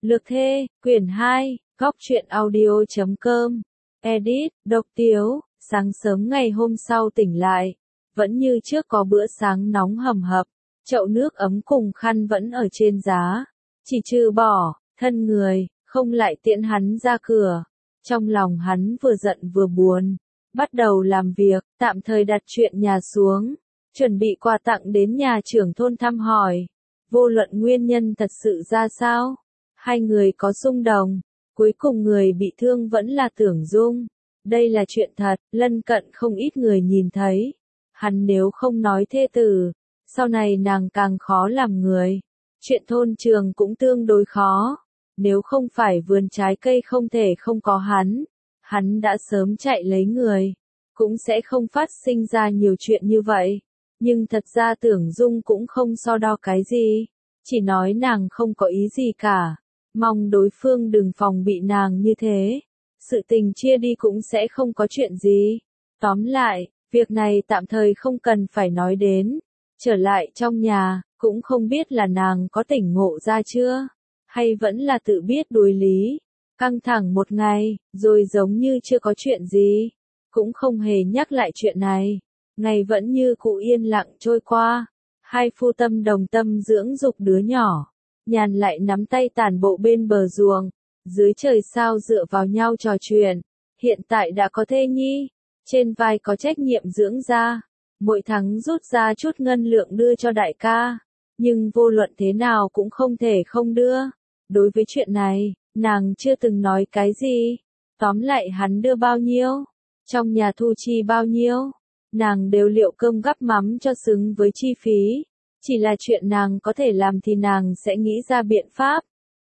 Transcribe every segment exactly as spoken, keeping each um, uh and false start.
Lược Thê, quyển hai, góc truyện audio chấm com, edit, độc tiếu, sáng sớm ngày hôm sau tỉnh lại, vẫn như trước có bữa sáng nóng hầm hập, chậu nước ấm cùng khăn vẫn ở trên giá, chỉ trừ bỏ, thân người, không lại tiễn hắn ra cửa. Trong lòng hắn vừa giận vừa buồn, bắt đầu làm việc, tạm thời đặt chuyện nhà xuống, chuẩn bị quà tặng đến nhà trưởng thôn thăm hỏi. Vô luận nguyên nhân thật sự ra sao, hai người có xung đồng, cuối cùng người bị thương vẫn là Tưởng Dung. Đây là chuyện thật, lân cận không ít người nhìn thấy. Hắn nếu không nói thê tử, sau này nàng càng khó làm người. Chuyện thôn trường cũng tương đối khó. Nếu không phải vườn trái cây không thể không có hắn, hắn đã sớm chạy lấy người, cũng sẽ không phát sinh ra nhiều chuyện như vậy. Nhưng thật ra Tưởng Dung cũng không so đo cái gì, chỉ nói nàng không có ý gì cả, mong đối phương đừng phòng bị nàng như thế. Sự tình chia đi cũng sẽ không có chuyện gì. Tóm lại, việc này tạm thời không cần phải nói đến. Trở lại trong nhà, cũng không biết là nàng có tỉnh ngộ ra chưa, hay vẫn là tự biết đuối lý. Căng thẳng một ngày, rồi giống như chưa có chuyện gì, cũng không hề nhắc lại chuyện này. Ngày vẫn như cũ yên lặng trôi qua, hai phu tâm đồng tâm dưỡng dục đứa nhỏ, nhàn lại nắm tay tản bộ bên bờ ruộng, dưới trời sao dựa vào nhau trò chuyện. Hiện tại đã có thê nhi, trên vai có trách nhiệm dưỡng ra, mỗi tháng rút ra chút ngân lượng đưa cho đại ca, nhưng vô luận thế nào cũng không thể không đưa. Đối với chuyện này, nàng chưa từng nói cái gì. Tóm lại hắn đưa bao nhiêu, trong nhà thu chi bao nhiêu, nàng đều liệu cơm gắp mắm cho xứng với chi phí. Chỉ là chuyện nàng có thể làm thì nàng sẽ nghĩ ra biện pháp.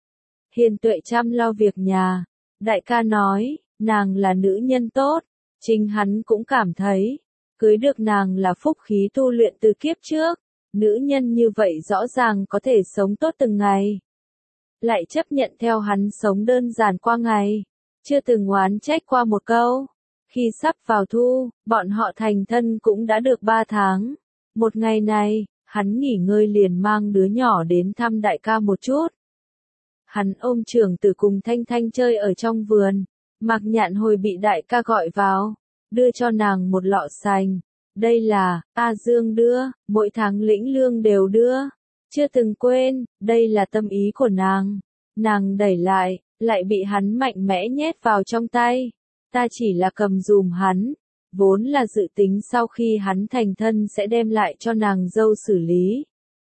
Hiền Tuệ chăm lo việc nhà. Đại ca nói, nàng là nữ nhân tốt. Chính hắn cũng cảm thấy, cưới được nàng là phúc khí tu luyện từ kiếp trước. Nữ nhân như vậy rõ ràng có thể sống tốt từng ngày. Lại chấp nhận theo hắn sống đơn giản qua ngày. Chưa từng oán trách qua một câu. Khi sắp vào thu, bọn họ thành thân cũng đã được ba tháng. Một ngày này, hắn nghỉ ngơi liền mang đứa nhỏ đến thăm đại ca một chút. Hắn ôm trưởng tử cùng Thanh Thanh chơi ở trong vườn. Mạc Nhạn Hồi bị đại ca gọi vào, đưa cho nàng một lọ sành. Đây là, A Dương đưa, mỗi tháng lĩnh lương đều đưa. Chưa từng quên, đây là tâm ý của nàng. Nàng đẩy lại, lại bị hắn mạnh mẽ nhét vào trong tay. Ta chỉ là cầm dùm hắn, vốn là dự tính sau khi hắn thành thân sẽ đem lại cho nàng dâu xử lý.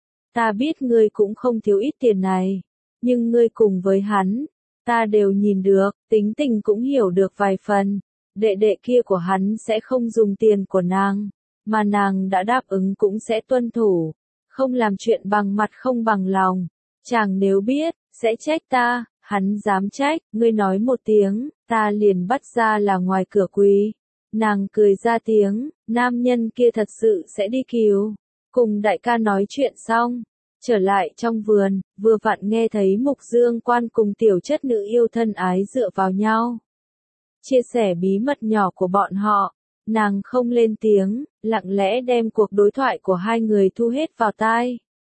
Ta biết ngươi cũng không thiếu ít tiền này, nhưng ngươi cùng với hắn, ta đều nhìn được, tính tình cũng hiểu được vài phần. Đệ đệ kia của hắn sẽ không dùng tiền của nàng, mà nàng đã đáp ứng cũng sẽ tuân thủ, không làm chuyện bằng mặt không bằng lòng. Chàng nếu biết, sẽ trách ta. Hắn dám trách, ngươi nói một tiếng, ta liền bắt ra là ngoài cửa quỳ. Nàng cười ra tiếng, nam nhân kia thật sự sẽ đi cứu. Cùng đại ca nói chuyện xong, trở lại trong vườn, vừa vặn nghe thấy Mục Dương Quan cùng tiểu chất nữ yêu thân ái dựa vào nhau. Chia sẻ bí mật nhỏ của bọn họ, nàng không lên tiếng, lặng lẽ đem cuộc đối thoại của hai người thu hết vào tai.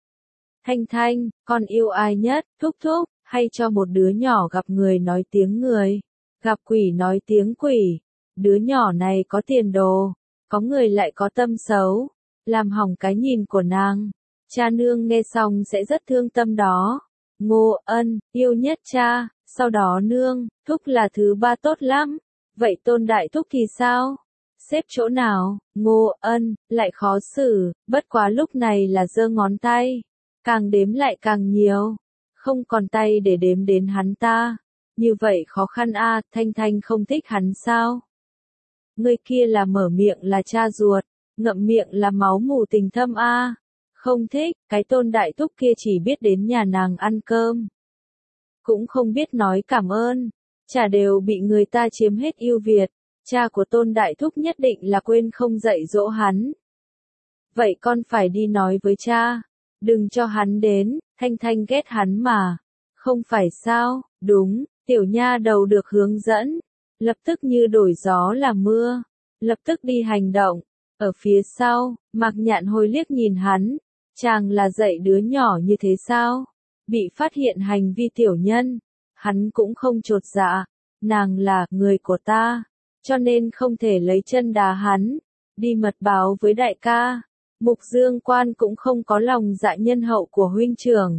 Thanh Thanh, con yêu ai nhất, thúc thúc, hay cho một đứa nhỏ gặp người nói tiếng người, gặp quỷ nói tiếng quỷ. Đứa nhỏ này có tiền đồ, có người lại có tâm xấu, làm hỏng cái nhìn của nàng. Cha nương nghe xong sẽ rất thương tâm đó. Ngô Ân, yêu nhất cha, sau đó nương, thúc là thứ ba tốt lắm. Vậy Tôn đại thúc thì sao? Xếp chỗ nào? Ngô Ân, lại khó xử, bất quá lúc này là giơ ngón tay. Càng đếm lại càng nhiều. Không còn tay để đếm đến hắn ta. Như vậy khó khăn a. À, Thanh Thanh không thích hắn sao? Người kia là mở miệng là cha ruột, ngậm miệng là máu mù tình thâm a. À. Không thích, cái Tôn đại thúc kia chỉ biết đến nhà nàng ăn cơm. Cũng không biết nói cảm ơn, chả đều bị người ta chiếm hết ưu việt. Cha của Tôn đại thúc nhất định là quên không dạy dỗ hắn. Vậy con phải đi nói với cha, đừng cho hắn đến. Thanh Thanh ghét hắn mà. Không phải sao, đúng, tiểu nha đầu được hướng dẫn. Lập tức như đổi gió là mưa. Lập tức đi hành động. Ở phía sau, Mạc Nhạn Hồi liếc nhìn hắn. Chàng là dạy đứa nhỏ như thế sao? Bị phát hiện hành vi tiểu nhân, hắn cũng không chột dạ, nàng là người của ta, cho nên không thể lấy chân đá hắn, đi mật báo với đại ca. Mục Dương Quan cũng không có lòng dạ nhân hậu của huynh trưởng.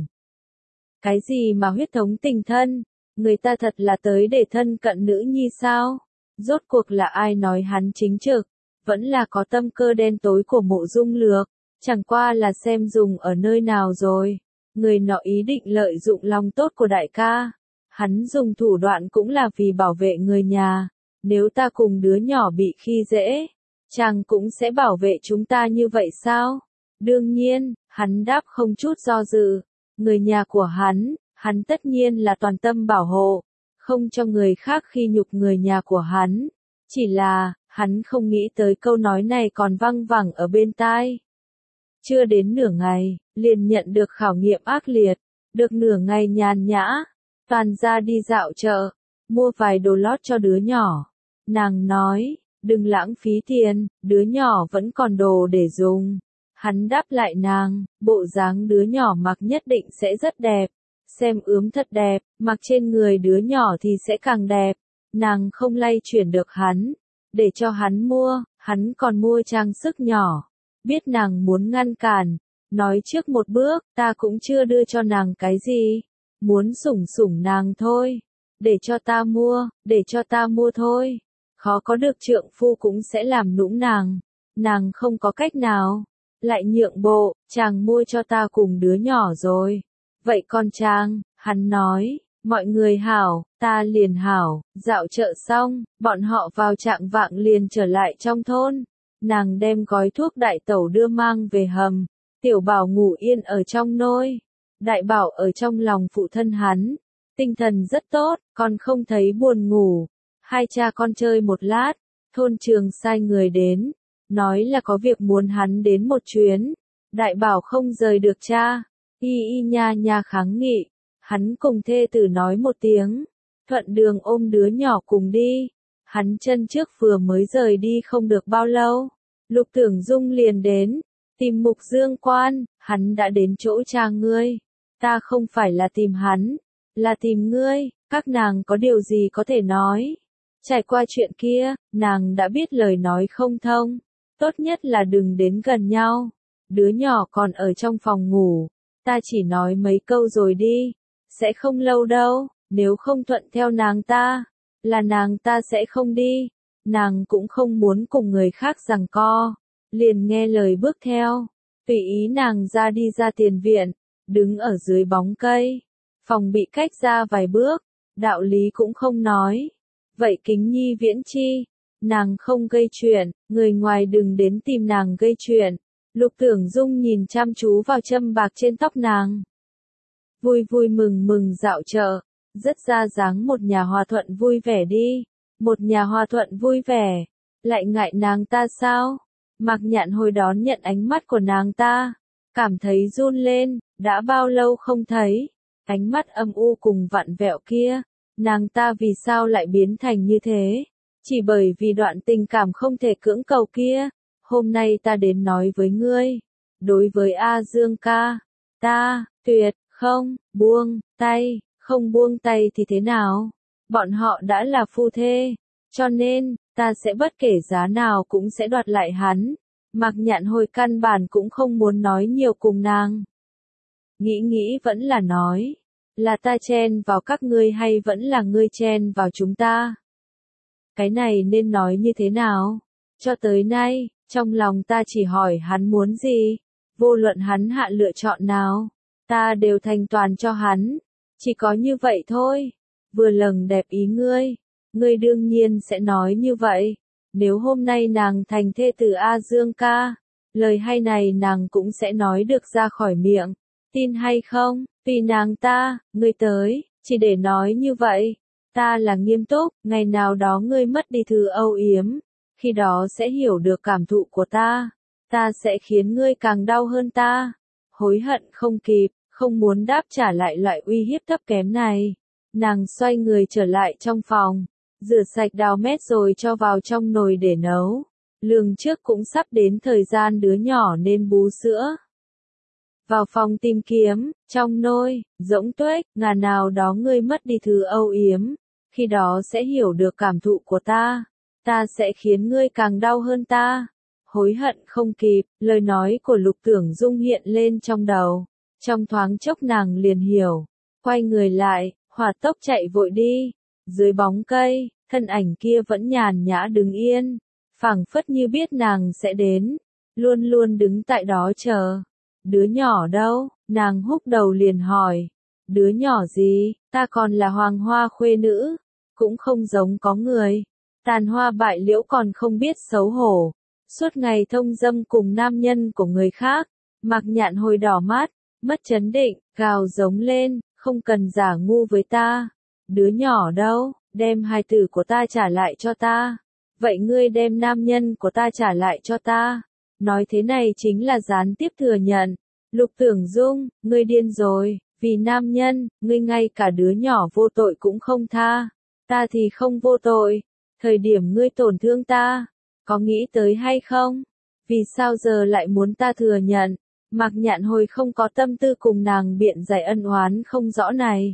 Cái gì mà huyết thống tình thân, người ta thật là tới để thân cận nữ nhi sao? Rốt cuộc là ai nói hắn chính trực, vẫn là có tâm cơ đen tối của Mộ Dung Lược, chẳng qua là xem dùng ở nơi nào rồi. Người nọ ý định lợi dụng lòng tốt của đại ca, hắn dùng thủ đoạn cũng là vì bảo vệ người nhà, nếu ta cùng đứa nhỏ bị khi dễ, chàng cũng sẽ bảo vệ chúng ta như vậy sao? Đương nhiên, hắn đáp không chút do dự, người nhà của hắn, hắn tất nhiên là toàn tâm bảo hộ, không cho người khác khi nhục người nhà của hắn, chỉ là, hắn không nghĩ tới câu nói này còn văng vẳng ở bên tai. Chưa đến nửa ngày, liền nhận được khảo nghiệm ác liệt, được nửa ngày nhàn nhã, toàn ra đi dạo chợ, mua vài đồ lót cho đứa nhỏ. Nàng nói, đừng lãng phí tiền, đứa nhỏ vẫn còn đồ để dùng. Hắn đáp lại nàng, bộ dáng đứa nhỏ mặc nhất định sẽ rất đẹp, xem ướm thật đẹp, mặc trên người đứa nhỏ thì sẽ càng đẹp. Nàng không lay chuyển được hắn, để cho hắn mua, hắn còn mua trang sức nhỏ. Biết nàng muốn ngăn cản, nói trước một bước, ta cũng chưa đưa cho nàng cái gì, muốn sủng sủng nàng thôi, để cho ta mua, để cho ta mua thôi. Khó có được trượng phu cũng sẽ làm nũng nàng, nàng không có cách nào, lại nhượng bộ, chàng mua cho ta cùng đứa nhỏ rồi. Vậy con chàng, hắn nói, mọi người hảo, ta liền hảo, dạo chợ xong, bọn họ vào trạng vạng liền trở lại trong thôn. Nàng đem gói thuốc đại tẩu đưa mang về hầm, tiểu bảo ngủ yên ở trong nôi, đại bảo ở trong lòng phụ thân hắn, tinh thần rất tốt, còn không thấy buồn ngủ. Hai cha con chơi một lát, thôn trường sai người đến, nói là có việc muốn hắn đến một chuyến, đại bảo không rời được cha, y y nha nha kháng nghị, hắn cùng thê tử nói một tiếng, thuận đường ôm đứa nhỏ cùng đi. Hắn chân trước vừa mới rời đi không được bao lâu, Lục Tưởng Dung liền đến, tìm Mục Dương Quan, hắn đã đến chỗ cha ngươi. Ta không phải là tìm hắn, là tìm ngươi, các nàng có điều gì có thể nói. Trải qua chuyện kia, nàng đã biết lời nói không thông, tốt nhất là đừng đến gần nhau. Đứa nhỏ còn ở trong phòng ngủ, ta chỉ nói mấy câu rồi đi, sẽ không lâu đâu, nếu không thuận theo nàng ta, là nàng ta sẽ không đi, nàng cũng không muốn cùng người khác giằng co, liền nghe lời bước theo, tùy ý nàng ra đi ra tiền viện, đứng ở dưới bóng cây, phòng bị cách ra vài bước, đạo lý cũng không nói. Vậy Kính Nhi viễn chi, nàng không gây chuyện, người ngoài đừng đến tìm nàng gây chuyện. Lục Tưởng Dung nhìn chăm chú vào châm bạc trên tóc nàng. Vui vui mừng mừng dạo chợ, rất ra dáng một nhà hòa thuận vui vẻ đi, một nhà hòa thuận vui vẻ, lại ngại nàng ta sao? Mạc Nhạn hồi đón nhận ánh mắt của nàng ta, cảm thấy run lên, đã bao lâu không thấy, ánh mắt âm u cùng vặn vẹo kia, nàng ta vì sao lại biến thành như thế? Chỉ bởi vì đoạn tình cảm không thể cưỡng cầu kia, hôm nay ta đến nói với ngươi, đối với A Dương ca, ta, tuyệt, không, buông, tay, không buông tay thì thế nào? Bọn họ đã là phu thê, cho nên, ta sẽ bất kể giá nào cũng sẽ đoạt lại hắn. Mạc Nhạn hồi căn bản cũng không muốn nói nhiều cùng nàng. Nghĩ nghĩ vẫn là nói, là ta chen vào các ngươi hay vẫn là ngươi chen vào chúng ta? Cái này nên nói như thế nào? Cho tới nay, trong lòng ta chỉ hỏi hắn muốn gì, vô luận hắn hạ lựa chọn nào, ta đều thành toàn cho hắn, chỉ có như vậy thôi. Vừa lầng đẹp ý ngươi, ngươi đương nhiên sẽ nói như vậy. Nếu hôm nay nàng thành thê tử A Dương ca, lời hay này nàng cũng sẽ nói được ra khỏi miệng, tin hay không, tùy nàng ta, ngươi tới, chỉ để nói như vậy. Ta là nghiêm túc, ngày nào đó ngươi mất đi thứ âu yếm, khi đó sẽ hiểu được cảm thụ của ta, ta sẽ khiến ngươi càng đau hơn ta, hối hận không kịp, không muốn đáp trả lại loại uy hiếp thấp kém này. Nàng xoay người trở lại trong phòng, rửa sạch đào mét rồi cho vào trong nồi để nấu. Lường trước cũng sắp đến thời gian đứa nhỏ nên bú sữa. Vào phòng tìm kiếm, trong nôi, rỗng tuếch, ngà nào đó ngươi mất đi thứ âu yếm, khi đó sẽ hiểu được cảm thụ của ta, ta sẽ khiến ngươi càng đau hơn ta. Hối hận không kịp, lời nói của Lục Tưởng Dung hiện lên trong đầu, trong thoáng chốc nàng liền hiểu, quay người lại, hỏa tốc chạy vội đi, dưới bóng cây, thân ảnh kia vẫn nhàn nhã đứng yên, phảng phất như biết nàng sẽ đến, luôn luôn đứng tại đó chờ. Đứa nhỏ đâu? Nàng húc đầu liền hỏi. Đứa nhỏ gì? Ta còn là hoàng hoa khuê nữ, cũng không giống có người. Tàn hoa bại liễu còn không biết xấu hổ, suốt ngày thông dâm cùng nam nhân của người khác. Mạc Nhạn Hồi đỏ mắt, mất chấn định, gào giống lên, không cần giả ngu với ta. Đứa nhỏ đâu? Đem hài tử của ta trả lại cho ta. Vậy ngươi đem nam nhân của ta trả lại cho ta. Nói thế này chính là gián tiếp thừa nhận. Lục Tưởng Dung, ngươi điên rồi, vì nam nhân, ngươi ngay cả đứa nhỏ vô tội cũng không tha. Ta thì không vô tội. Thời điểm ngươi tổn thương ta, có nghĩ tới hay không? Vì sao giờ lại muốn ta thừa nhận? Mạc Nhạn Hồi không có tâm tư cùng nàng biện giải ân oán không rõ này.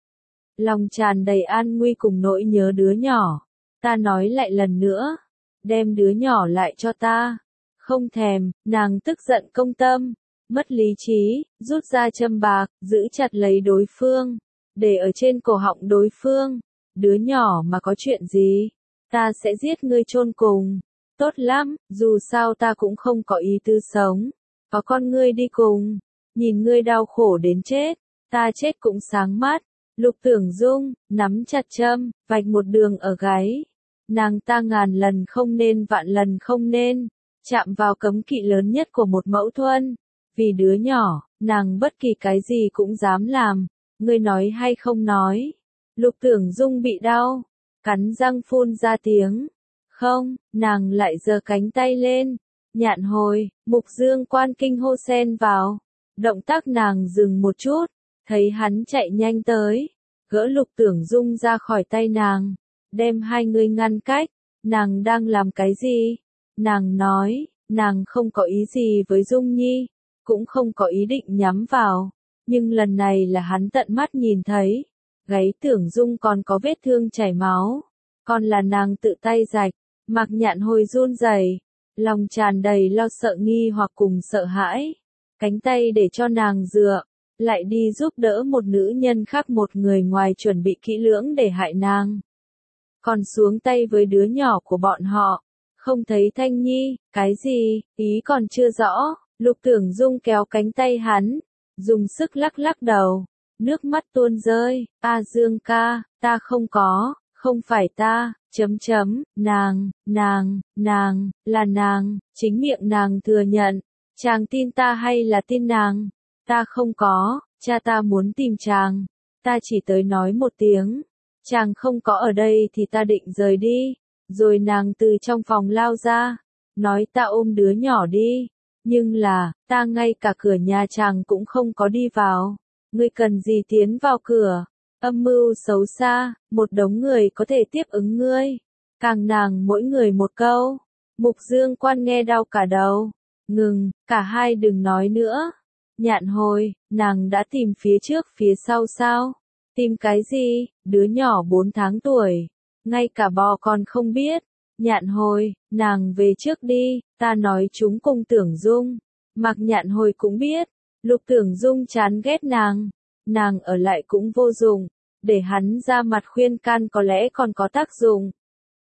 Lòng tràn đầy an nguy cùng nỗi nhớ đứa nhỏ. Ta nói lại lần nữa, đem đứa nhỏ lại cho ta. Không thèm, nàng tức giận công tâm, mất lý trí, rút ra châm bạc, giữ chặt lấy đối phương, để ở trên cổ họng đối phương. Đứa nhỏ mà có chuyện gì, ta sẽ giết ngươi chôn cùng. Tốt lắm, dù sao ta cũng không có ý tư sống, có con ngươi đi cùng, nhìn ngươi đau khổ đến chết, ta chết cũng sáng mắt. Lục Tưởng Dung, nắm chặt châm, vạch một đường ở gáy. Nàng ta ngàn lần không nên vạn lần không nên, chạm vào cấm kỵ lớn nhất của một mẫu thuần. Vì đứa nhỏ, nàng bất kỳ cái gì cũng dám làm, ngươi nói hay không nói. Lục Tưởng Dung bị đau, cắn răng phun ra tiếng. Không, nàng lại giơ cánh tay lên. Nhạn Hồi, Mục Dương Quan kinh hô xen vào. Động tác nàng dừng một chút, thấy hắn chạy nhanh tới, gỡ Lục Tưởng Dung ra khỏi tay nàng, đem hai người ngăn cách. Nàng đang làm cái gì? Nàng nói, nàng không có ý gì với Dung Nhi, cũng không có ý định nhắm vào, nhưng lần này là hắn tận mắt nhìn thấy, gáy Tưởng Dung còn có vết thương chảy máu, còn là nàng tự tay rạch. Mạc Nhạn Hồi run rẩy, lòng tràn đầy lo sợ nghi hoặc cùng sợ hãi, cánh tay để cho nàng dựa, lại đi giúp đỡ một nữ nhân khác, một người ngoài chuẩn bị kỹ lưỡng để hại nàng. Còn xuống tay với đứa nhỏ của bọn họ, không thấy Thanh Nhi, cái gì, ý còn chưa rõ. Lục Tưởng Dung kéo cánh tay hắn, dùng sức lắc lắc đầu, nước mắt tuôn rơi. A Dương ca, ta không có, không phải ta, chấm chấm, nàng, nàng, nàng, là nàng, chính miệng nàng thừa nhận. Chàng tin ta hay là tin nàng? Ta không có, cha ta muốn tìm chàng, ta chỉ tới nói một tiếng. Chàng không có ở đây thì ta định rời đi. Rồi nàng từ trong phòng lao ra, nói ta ôm đứa nhỏ đi. Nhưng là, ta ngay cả cửa nhà chàng cũng không có đi vào. Ngươi cần gì tiến vào cửa? Âm mưu xấu xa, một đống người có thể tiếp ứng ngươi. Càng nàng mỗi người một câu. Mục Dương Quan nghe đau cả đầu. Ngừng, cả hai đừng nói nữa. Nhạn Hồi, nàng đã tìm phía trước phía sau sao? Tìm cái gì? Đứa nhỏ bốn tháng tuổi, ngay cả bò còn không biết. Nhạn Hồi, nàng về trước đi, ta nói chúng cùng Tưởng Dung. Mạc Nhạn Hồi cũng biết, Lục Tưởng Dung chán ghét nàng, nàng ở lại cũng vô dụng, để hắn ra mặt khuyên can có lẽ còn có tác dụng.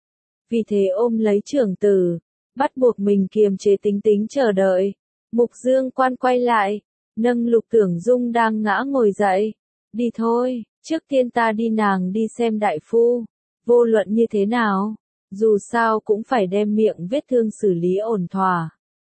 Vì thế ôm lấy trưởng tử, bắt buộc mình kiềm chế tính tính chờ đợi. Mục Dương Quan quay lại, nâng Lục Tưởng Dung đang ngã ngồi dậy. Đi thôi, trước tiên ta đi nàng đi xem đại phu, vô luận như thế nào, dù sao cũng phải đem miệng vết thương xử lý ổn thỏa,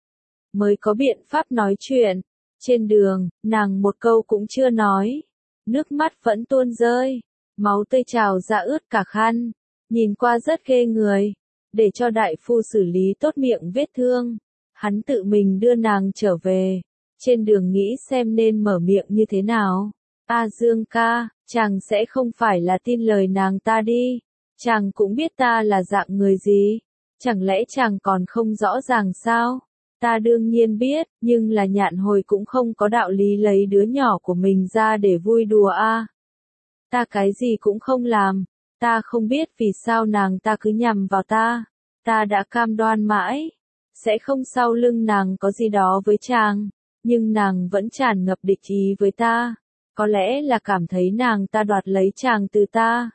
mới có biện pháp nói chuyện. Trên đường, nàng một câu cũng chưa nói, nước mắt vẫn tuôn rơi, máu tươi trào ra ướt cả khăn, nhìn qua rất ghê người. Để cho đại phu xử lý tốt miệng vết thương, hắn tự mình đưa nàng trở về. Trên đường nghĩ xem nên mở miệng như thế nào. A Dương ca, chàng sẽ không phải là tin lời nàng ta đi. Chàng cũng biết ta là dạng người gì. Chẳng lẽ chàng còn không rõ ràng sao? Ta đương nhiên biết, nhưng là Nhạn Hồi cũng không có đạo lý lấy đứa nhỏ của mình ra để vui đùa a. Ta cái gì cũng không làm, ta không biết vì sao nàng ta cứ nhằm vào ta, ta đã cam đoan mãi, sẽ không sau lưng nàng có gì đó với chàng, nhưng nàng vẫn tràn ngập địch ý với ta, có lẽ là cảm thấy nàng ta đoạt lấy chàng từ ta.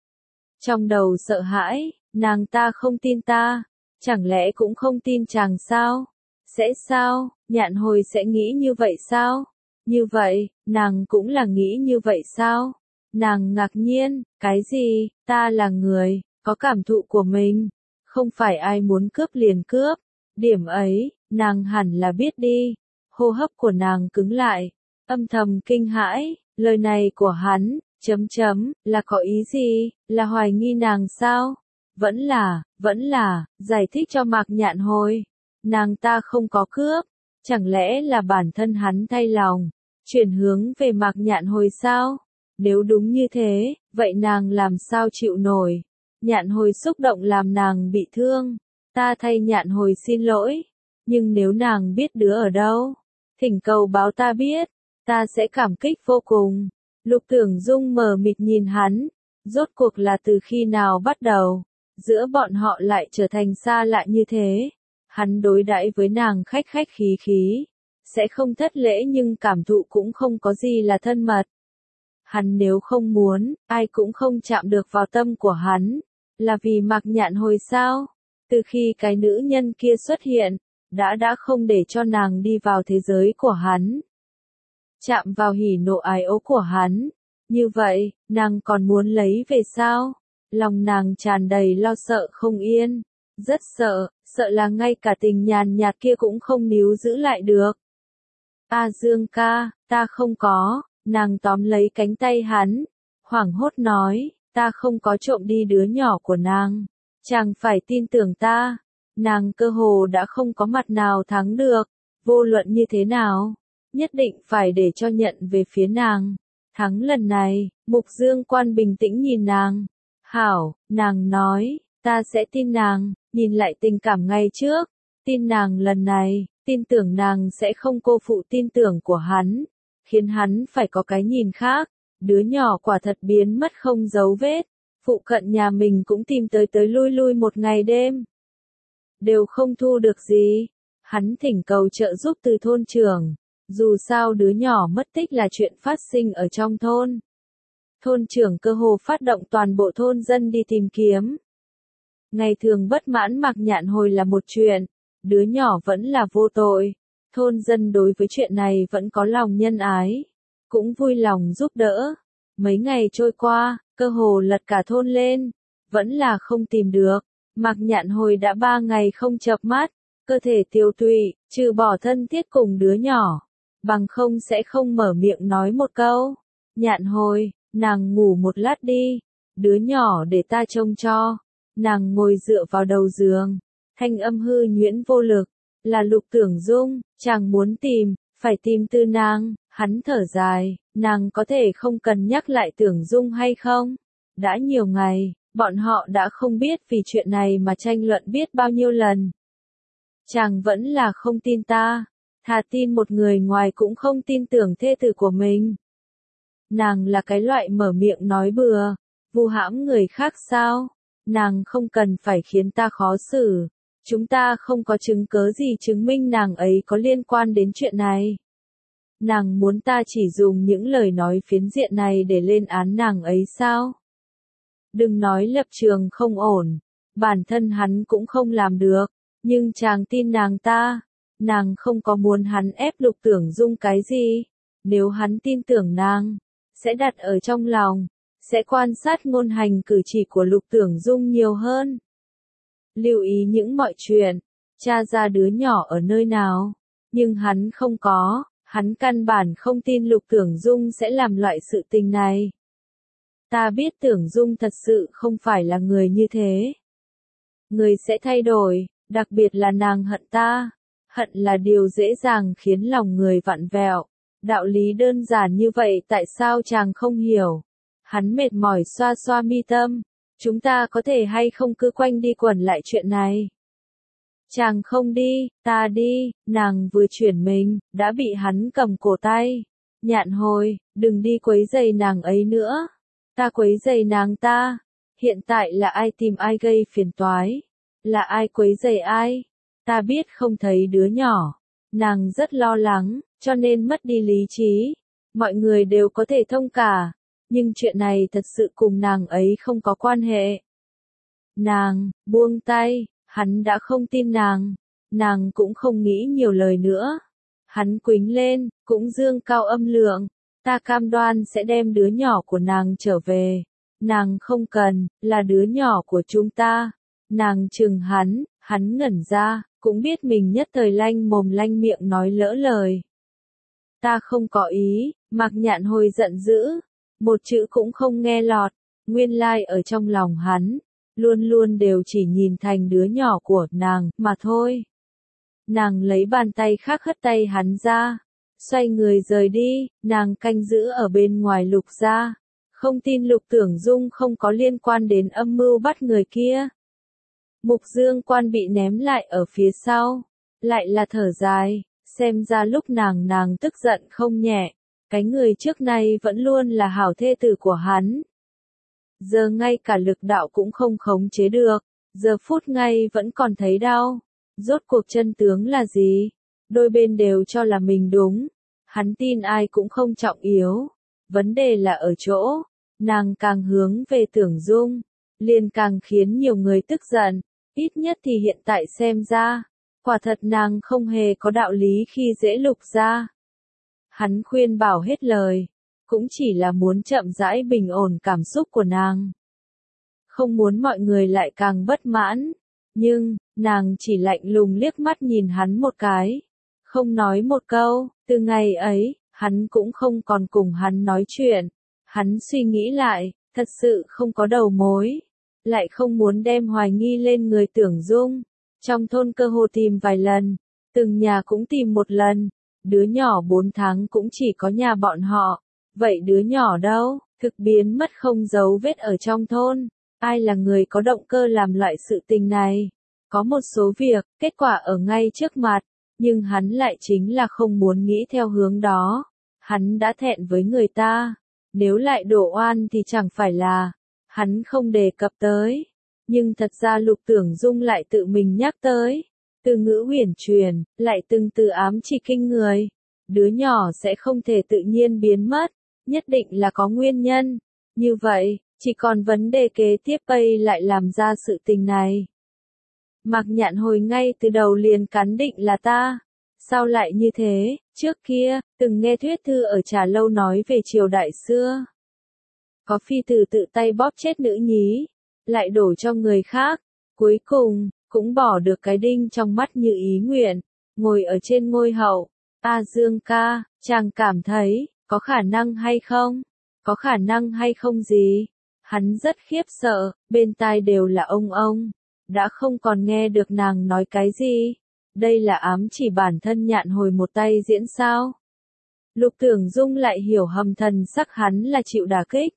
Trong đầu sợ hãi, nàng ta không tin ta, chẳng lẽ cũng không tin chàng sao? Sẽ sao, Nhạn Hồi sẽ nghĩ như vậy sao? Như vậy, nàng cũng là nghĩ như vậy sao? Nàng ngạc nhiên, cái gì, ta là người, có cảm thụ của mình, không phải ai muốn cướp liền cướp, điểm ấy, nàng hẳn là biết đi. Hô hấp của nàng cứng lại, âm thầm kinh hãi, lời này của hắn, chấm chấm, là có ý gì, là hoài nghi nàng sao? Vẫn là, vẫn là, giải thích cho Mạc Nhạn Hồi. Nàng ta không có cướp, chẳng lẽ là bản thân hắn thay lòng, chuyển hướng về Mạc Nhạn Hồi sao? Nếu đúng như thế, vậy nàng làm sao chịu nổi? Nhạn Hồi xúc động làm nàng bị thương, ta thay Nhạn Hồi xin lỗi, nhưng nếu nàng biết đứa ở đâu, thỉnh cầu báo ta biết, ta sẽ cảm kích vô cùng. Lục Tưởng Dung mờ mịt nhìn hắn, rốt cuộc là từ khi nào bắt đầu, giữa bọn họ lại trở thành xa lạ như thế. Hắn đối đãi với nàng khách khách khí khí, sẽ không thất lễ nhưng cảm thụ cũng không có gì là thân mật. Hắn nếu không muốn, ai cũng không chạm được vào tâm của hắn, là vì Mạc Nhạn Hồi sao? Từ khi cái nữ nhân kia xuất hiện, đã đã không để cho nàng đi vào thế giới của hắn. Chạm vào hỉ nộ ái ố của hắn. Như vậy, nàng còn muốn lấy về sao? Lòng nàng tràn đầy lo sợ không yên. Rất sợ, sợ là ngay cả tình nhàn nhạt kia cũng không níu giữ lại được. A Dương ca, ta không có, nàng tóm lấy cánh tay hắn, hoảng hốt nói, ta không có trộm đi đứa nhỏ của nàng, chàng phải tin tưởng ta. Nàng cơ hồ đã không có mặt nào thắng được, vô luận như thế nào, nhất định phải để cho nhận về phía nàng. Thắng lần này, Mục Dương Quan bình tĩnh nhìn nàng. Hảo, nàng nói, ta sẽ tin nàng, nhìn lại tình cảm ngày trước, tin nàng lần này, tin tưởng nàng sẽ không cô phụ tin tưởng của hắn, khiến hắn phải có cái nhìn khác. Đứa nhỏ quả thật biến mất không dấu vết, phụ cận nhà mình cũng tìm tới tới lui lui một ngày đêm, đều không thu được gì. Hắn thỉnh cầu trợ giúp từ thôn trưởng, dù sao đứa nhỏ mất tích là chuyện phát sinh ở trong thôn. Thôn trưởng cơ hồ phát động toàn bộ thôn dân đi tìm kiếm. Ngày thường bất mãn Mạc Nhạn Hồi là một chuyện, đứa nhỏ vẫn là vô tội. Thôn dân đối với chuyện này vẫn có lòng nhân ái, cũng vui lòng giúp đỡ. Mấy ngày trôi qua, cơ hồ lật cả thôn lên, vẫn là không tìm được. Mạc Nhạn Hồi đã ba ngày không chợp mắt, cơ thể tiêu tụy, trừ bỏ thân thiết cùng đứa nhỏ, bằng không sẽ không mở miệng nói một câu. Nhạn Hồi, nàng ngủ một lát đi, đứa nhỏ để ta trông cho. Nàng ngồi dựa vào đầu giường, thanh âm hư nhuyễn vô lực, là Lục Tưởng Dung, chàng muốn tìm, phải tìm từ nàng. Hắn thở dài, nàng có thể không cần nhắc lại Tưởng Dung hay không? Đã nhiều ngày, bọn họ đã không biết vì chuyện này mà tranh luận biết bao nhiêu lần. Chàng vẫn là không tin ta, thà tin một người ngoài cũng không tin tưởng thê tử của mình. Nàng là cái loại mở miệng nói bừa, vu hãm người khác sao? Nàng không cần phải khiến ta khó xử. Chúng ta không có chứng cớ gì chứng minh nàng ấy có liên quan đến chuyện này. Nàng muốn ta chỉ dùng những lời nói phiến diện này để lên án nàng ấy sao? Đừng nói lập trường không ổn, bản thân hắn cũng không làm được, nhưng chàng tin nàng ta, nàng không có muốn hắn ép Lục Tưởng Dung cái gì. Nếu hắn tin tưởng nàng, sẽ đặt ở trong lòng, sẽ quan sát ngôn hành cử chỉ của Lục Tưởng Dung nhiều hơn. Lưu ý những mọi chuyện, tra ra đứa nhỏ ở nơi nào, nhưng hắn không có, hắn căn bản không tin Lục Tưởng Dung sẽ làm loại sự tình này. Ta biết Tưởng Dung thật sự không phải là người như thế. Người sẽ thay đổi, đặc biệt là nàng hận ta. Hận là điều dễ dàng khiến lòng người vặn vẹo. Đạo lý đơn giản như vậy tại sao chàng không hiểu? Hắn mệt mỏi xoa xoa mi tâm. Chúng ta có thể hay không cứ quanh đi quẩn lại chuyện này? Chàng không đi, ta đi, nàng vừa chuyển mình, đã bị hắn cầm cổ tay. Nhạn Hồi, đừng đi quấy rầy nàng ấy nữa. Ta quấy rầy nàng ta. Hiện tại là ai tìm ai gây phiền toái? Là ai quấy rầy ai? Ta biết không thấy đứa nhỏ. Nàng rất lo lắng, cho nên mất đi lý trí. Mọi người đều có thể thông cả. Nhưng chuyện này thật sự cùng nàng ấy không có quan hệ. Nàng, buông tay, hắn đã không tin nàng. Nàng cũng không nghĩ nhiều lời nữa. Hắn quýnh lên, cũng dương cao âm lượng. Ta cam đoan sẽ đem đứa nhỏ của nàng trở về. Nàng không cần, là đứa nhỏ của chúng ta. Nàng chừng hắn, hắn ngẩn ra, cũng biết mình nhất thời lanh mồm lanh miệng nói lỡ lời. Ta không có ý, Mạc Nhạn Hồi giận dữ. Một chữ cũng không nghe lọt, nguyên lai ở trong lòng hắn, luôn luôn đều chỉ nhìn thành đứa nhỏ của nàng mà thôi. Nàng lấy bàn tay khác hất tay hắn ra, xoay người rời đi, nàng canh giữ ở bên ngoài Lục gia, không tin Lục Tưởng Dung không có liên quan đến âm mưu bắt người kia. Mục Dương Quan bị ném lại ở phía sau, lại là thở dài, xem ra lúc nàng nàng tức giận không nhẹ, cái người trước nay vẫn luôn là hảo thê tử của hắn. Giờ ngay cả lực đạo cũng không khống chế được, giờ phút ngay vẫn còn thấy đau. Rốt cuộc chân tướng là gì? Đôi bên đều cho là mình đúng. Hắn tin ai cũng không trọng yếu. Vấn đề là ở chỗ, nàng càng hướng về Tưởng Dung, liền càng khiến nhiều người tức giận. Ít nhất thì hiện tại xem ra, quả thật nàng không hề có đạo lý khi dễ Lục gia. Hắn khuyên bảo hết lời, cũng chỉ là muốn chậm rãi bình ổn cảm xúc của nàng. Không muốn mọi người lại càng bất mãn, nhưng, nàng chỉ lạnh lùng liếc mắt nhìn hắn một cái, không nói một câu, từ ngày ấy, hắn cũng không còn cùng hắn nói chuyện. Hắn suy nghĩ lại, thật sự không có đầu mối, lại không muốn đem hoài nghi lên người Tưởng Dung. Trong thôn cơ hồ tìm vài lần, từng nhà cũng tìm một lần, đứa nhỏ bốn tháng cũng chỉ có nhà bọn họ. Vậy đứa nhỏ đâu? Thực biến mất không dấu vết ở trong thôn. Ai là người có động cơ làm loại sự tình này? Có một số việc, kết quả ở ngay trước mặt, nhưng hắn lại chính là không muốn nghĩ theo hướng đó. Hắn đã thẹn với người ta. Nếu lại đổ oan thì chẳng phải là, hắn không đề cập tới. Nhưng thật ra Lục Tưởng Dung lại tự mình nhắc tới. Từ ngữ huyền truyền, lại từng từ ám chỉ kinh người. Đứa nhỏ sẽ không thể tự nhiên biến mất, nhất định là có nguyên nhân. Như vậy, chỉ còn vấn đề kế tiếp đây lại làm ra sự tình này. Mạc Nhạn Hồi ngay từ đầu liền cắn định là ta. Sao lại như thế? Trước kia, từng nghe thuyết thư ở trà lâu nói về triều đại xưa. Có phi tử tự tay bóp chết nữ nhí, lại đổ cho người khác. Cuối cùng, cũng bỏ được cái đinh trong mắt như ý nguyện, ngồi ở trên ngôi hậu. A Dương ca, chàng cảm thấy, có khả năng hay không? Có khả năng hay không gì? Hắn rất khiếp sợ, bên tai đều là ông ông. Đã không còn nghe được nàng nói cái gì. Đây là ám chỉ bản thân Nhạn Hồi một tay diễn sao? Lục Tưởng Dung lại hiểu hầm thần sắc hắn là chịu đả kích.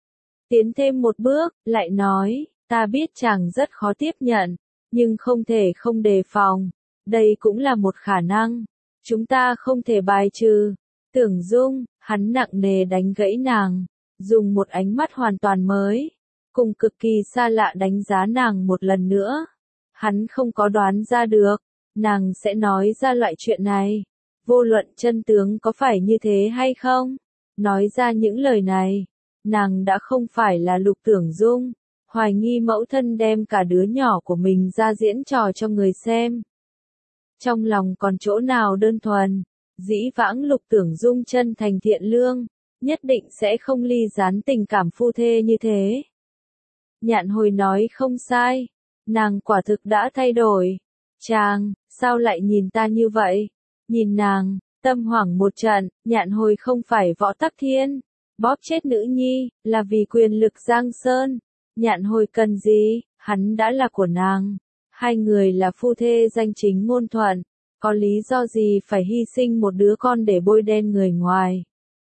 Tiến thêm một bước, lại nói, ta biết chàng rất khó tiếp nhận, nhưng không thể không đề phòng. Đây cũng là một khả năng. Chúng ta không thể bài trừ. Tưởng Dung, hắn nặng nề đánh gãy nàng, dùng một ánh mắt hoàn toàn mới, cùng cực kỳ xa lạ đánh giá nàng một lần nữa. Hắn không có đoán ra được, nàng sẽ nói ra loại chuyện này. Vô luận chân tướng có phải như thế hay không, nói ra những lời này, nàng đã không phải là Lục Tưởng Dung, hoài nghi mẫu thân đem cả đứa nhỏ của mình ra diễn trò cho người xem. Trong lòng còn chỗ nào đơn thuần, dĩ vãng Lục Tưởng Dung chân thành thiện lương, nhất định sẽ không ly gián tình cảm phu thê như thế. Nhạn Hồi nói không sai, nàng quả thực đã thay đổi. Chàng, sao lại nhìn ta như vậy? Nhìn nàng, tâm hoảng một trận, Nhạn Hồi không phải Võ Tắc Thiên, bóp chết nữ nhi, là vì quyền lực Giang Sơn. Nhạn Hồi cần gì, hắn đã là của nàng. Hai người là phu thê danh chính ngôn thuận, có lý do gì phải hy sinh một đứa con để bôi đen người ngoài.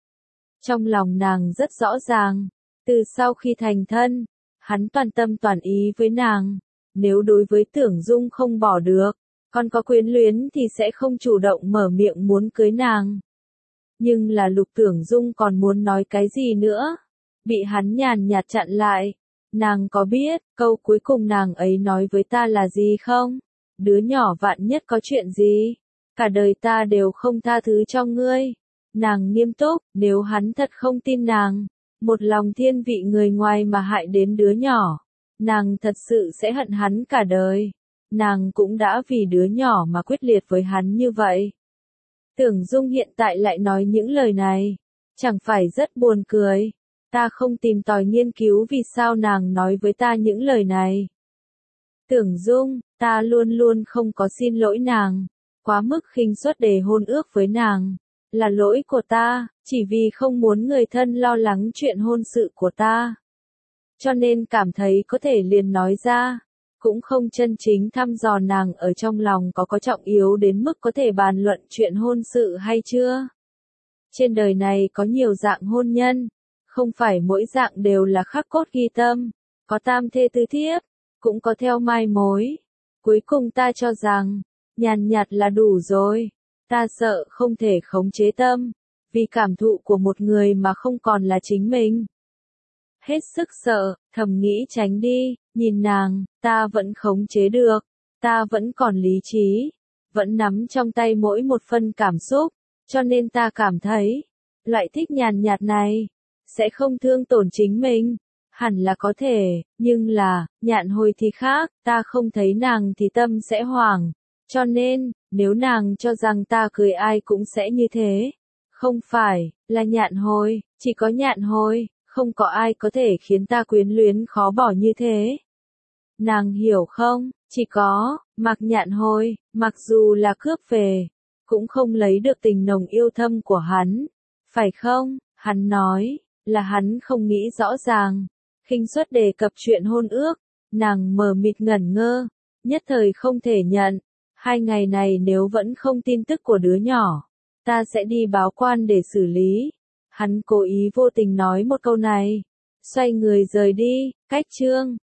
Trong lòng nàng rất rõ ràng, từ sau khi thành thân, hắn toàn tâm toàn ý với nàng. Nếu đối với Tưởng Dung không bỏ được, Còn có quyến luyến thì sẽ không chủ động mở miệng muốn cưới nàng. Nhưng là Lục Tưởng Dung còn muốn nói cái gì nữa? Bị hắn nhàn nhạt chặn lại. Nàng có biết, câu cuối cùng nàng ấy nói với ta là gì không? Đứa nhỏ vạn nhất có chuyện gì? Cả đời ta đều không tha thứ cho ngươi. Nàng nghiêm túc, nếu hắn thật không tin nàng, một lòng thiên vị người ngoài mà hại đến đứa nhỏ, nàng thật sự sẽ hận hắn cả đời. Nàng cũng đã vì đứa nhỏ mà quyết liệt với hắn như vậy. Tưởng Dung hiện tại lại nói những lời này, chẳng phải rất buồn cười. Ta không tìm tòi nghiên cứu vì sao nàng nói với ta những lời này. Tưởng Dung, ta luôn luôn không có xin lỗi nàng, quá mức khinh suất đề hôn ước với nàng, là lỗi của ta, chỉ vì không muốn người thân lo lắng chuyện hôn sự của ta. Cho nên cảm thấy có thể liền nói ra, cũng không chân chính thăm dò nàng ở trong lòng có có trọng yếu đến mức có thể bàn luận chuyện hôn sự hay chưa. Trên đời này có nhiều dạng hôn nhân, không phải mỗi dạng đều là khắc cốt ghi tâm, có tam thê tứ thiếp, cũng có theo mai mối. Cuối cùng ta cho rằng, nhàn nhạt là đủ rồi. Ta sợ không thể khống chế tâm, vì cảm thụ của một người mà không còn là chính mình. Hết sức sợ, thầm nghĩ tránh đi, nhìn nàng, ta vẫn khống chế được, ta vẫn còn lý trí, vẫn nắm trong tay mỗi một phân cảm xúc, cho nên ta cảm thấy, loại thích nhàn nhạt này, sẽ không thương tổn chính mình. Hẳn là có thể, nhưng là, Nhạn Hồi thì khác, ta không thấy nàng thì tâm sẽ hoảng. Cho nên, nếu nàng cho rằng ta cười ai cũng sẽ như thế. Không phải, là Nhạn Hồi, chỉ có Nhạn Hồi, không có ai có thể khiến ta quyến luyến khó bỏ như thế. Nàng hiểu không, chỉ có, Mạc Nhạn Hồi, mặc dù là cướp về, cũng không lấy được tình nồng yêu thâm của hắn. Phải không, hắn nói, là hắn không nghĩ rõ ràng. Khinh suất đề cập chuyện hôn ước, nàng mờ mịt ngẩn ngơ, nhất thời không thể nhận. Hai ngày này nếu vẫn không tin tức của đứa nhỏ, ta sẽ đi báo quan để xử lý. Hắn cố ý vô tình nói một câu này, xoay người rời đi, cách chương.